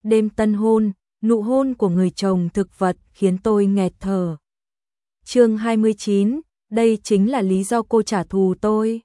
đêm tân hôn, nụ hôn của người chồng thực vật khiến tôi nghẹt thở. Chương 29, đây chính là lý do cô trả thù tôi.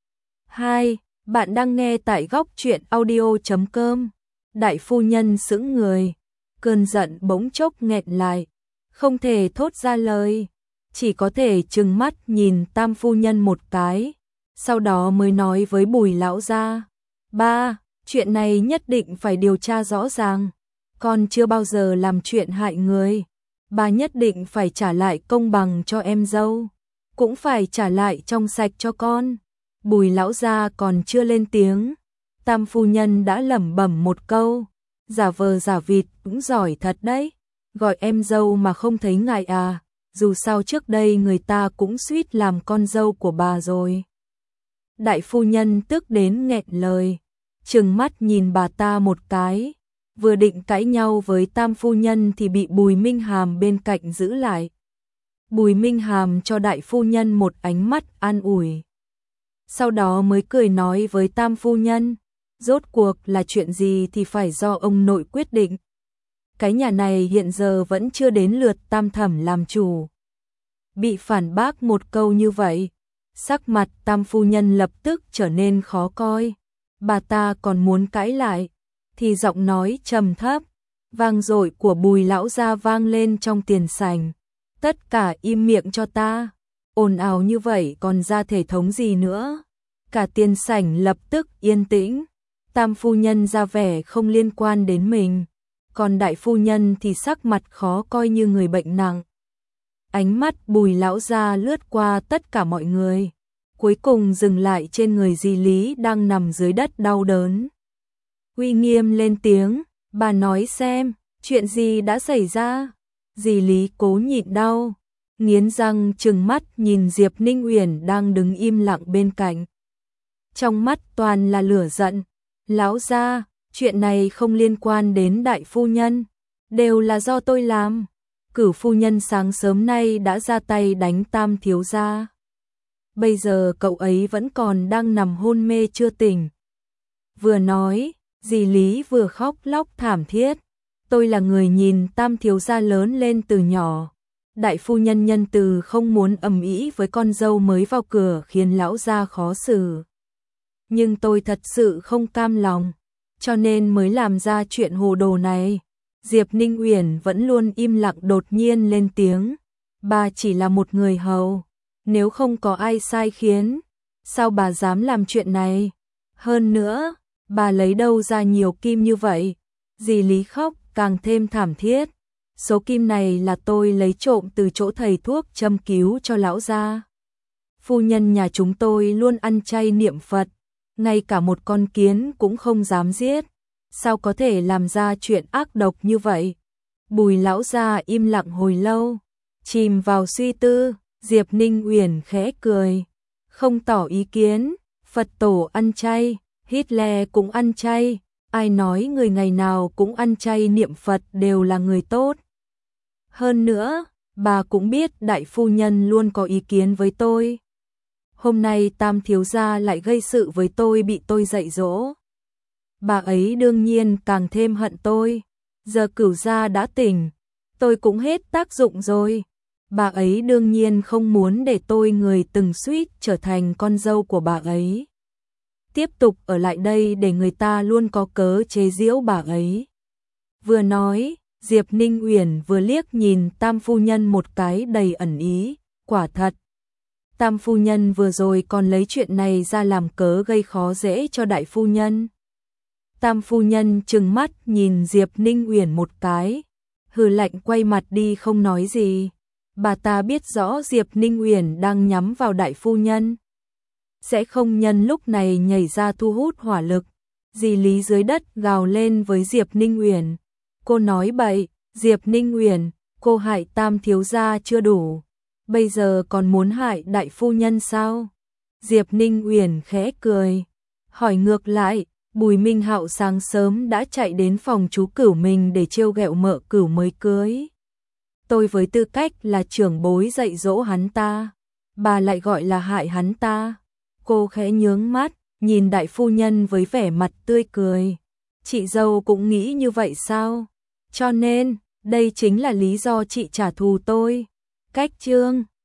2. Bạn đang nghe tại góc truyện audio.com. Đại phu nhân sững người, cơn giận bỗng chốc nghẹn lại, không thể thốt ra lời, chỉ có thể trừng mắt nhìn Tam phu nhân một cái, sau đó mới nói với Bùi lão gia, ba, chuyện này nhất định phải điều tra rõ ràng, con chưa bao giờ làm chuyện hại người, ba nhất định phải trả lại công bằng cho em dâu, cũng phải trả lại trong sạch cho con. Bùi lão gia còn chưa lên tiếng, Tam phu nhân đã lẩm bẩm một câu, giả vờ giả vịt cũng giỏi thật đấy, gọi em dâu mà không thấy ngại à, dù sao trước đây người ta cũng suýt làm con dâu của bà rồi. Đại phu nhân tức đến nghẹn lời, trừng mắt nhìn bà ta một cái, vừa định cãi nhau với Tam phu nhân thì bị Bùi Minh Hàm bên cạnh giữ lại. Bùi Minh Hàm cho đại phu nhân một ánh mắt an ủi, sau đó mới cười nói với Tam phu nhân, rốt cuộc là chuyện gì thì phải do ông nội quyết định. Cái nhà này hiện giờ vẫn chưa đến lượt Tam thẩm làm chủ. Bị phản bác một câu như vậy, sắc mặt Tam phu nhân lập tức trở nên khó coi. Bà ta còn muốn cãi lại, thì giọng nói trầm thấp, vang dội của Bùi lão gia vang lên trong tiền sảnh. Tất cả im miệng cho ta, ồn ào như vậy còn ra thể thống gì nữa. Cả tiền sảnh lập tức yên tĩnh, Tam phu nhân ra vẻ không liên quan đến mình, còn đại phu nhân thì sắc mặt khó coi như người bệnh nặng. Ánh mắt Bùi lão gia lướt qua tất cả mọi người, cuối cùng dừng lại trên người Di Lý đang nằm dưới đất đau đớn. Uy nghiêm lên tiếng, bà nói xem, chuyện gì đã xảy ra? Di Lý cố nhịn đau, nghiến răng trừng mắt nhìn Diệp Ninh Uyển đang đứng im lặng bên cạnh. Trong mắt toàn là lửa giận, lão gia, chuyện này không liên quan đến đại phu nhân, đều là do tôi làm. Cửu phu nhân sáng sớm nay đã ra tay đánh Tam thiếu gia. Bây giờ cậu ấy vẫn còn đang nằm hôn mê chưa tỉnh. Vừa nói, Di Lý vừa khóc lóc thảm thiết. Tôi là người nhìn Tam thiếu gia lớn lên từ nhỏ. Đại phu nhân nhân từ không muốn ầm ĩ với con dâu mới vào cửa khiến lão gia khó xử. Nhưng tôi thật sự không cam lòng, cho nên mới làm ra chuyện hồ đồ này. Diệp Ninh Uyển vẫn luôn im lặng đột nhiên lên tiếng. Bà chỉ là một người hầu, nếu không có ai sai khiến, sao bà dám làm chuyện này? Hơn nữa, bà lấy đâu ra nhiều kim như vậy? Di Lý khóc càng thêm thảm thiết. Số kim này là tôi lấy trộm từ chỗ thầy thuốc châm cứu cho lão gia. Phu nhân nhà chúng tôi luôn ăn chay niệm Phật, ngay cả một con kiến cũng không dám giết. Sao có thể làm ra chuyện ác độc như vậy? Bùi lão gia im lặng hồi lâu, chìm vào suy tư. Diệp Ninh Uyển khẽ cười, không tỏ ý kiến. Phật tổ ăn chay, Hitler cũng ăn chay, ai nói người ngày nào cũng ăn chay niệm Phật đều là người tốt. Hơn nữa, bà cũng biết đại phu nhân luôn có ý kiến với tôi. Hôm nay Tam thiếu gia lại gây sự với tôi, bị tôi dạy dỗ. Bà ấy đương nhiên càng thêm hận tôi. Giờ Cửu gia đã tỉnh, tôi cũng hết tác dụng rồi. Bà ấy đương nhiên không muốn để tôi, người từng suýt trở thành con dâu của bà ấy, tiếp tục ở lại đây để người ta luôn có cớ chế giễu bà ấy. Vừa nói, Diệp Ninh Uyển vừa liếc nhìn Tam phu nhân một cái đầy ẩn ý. Quả thật, Tam phu nhân vừa rồi còn lấy chuyện này ra làm cớ gây khó dễ cho đại phu nhân. Tam phu nhân trừng mắt nhìn Diệp Ninh Uyển một cái, hừ lạnh quay mặt đi không nói gì. Bà ta biết rõ Diệp Ninh Uyển đang nhắm vào đại phu nhân, sẽ không nhân lúc này nhảy ra thu hút hỏa lực. Di Lý dưới đất gào lên với Diệp Ninh Uyển, cô nói bậy. Diệp Ninh Uyển, cô hại Tam thiếu gia chưa đủ, bây giờ còn muốn hại đại phu nhân sao? Diệp Ninh Uyển khẽ cười, hỏi ngược lại. Bùi Minh Hạo sáng sớm đã chạy đến phòng chú Cửu mình để trêu ghẹo mợ Cửu mới cưới. Tôi với tư cách là trưởng bối dạy dỗ hắn ta, bà lại gọi là hại hắn ta. Cô khẽ nhướng mắt, nhìn đại phu nhân với vẻ mặt tươi cười. Chị dâu cũng nghĩ như vậy sao? Cho nên, đây chính là lý do chị trả thù tôi. Cách chương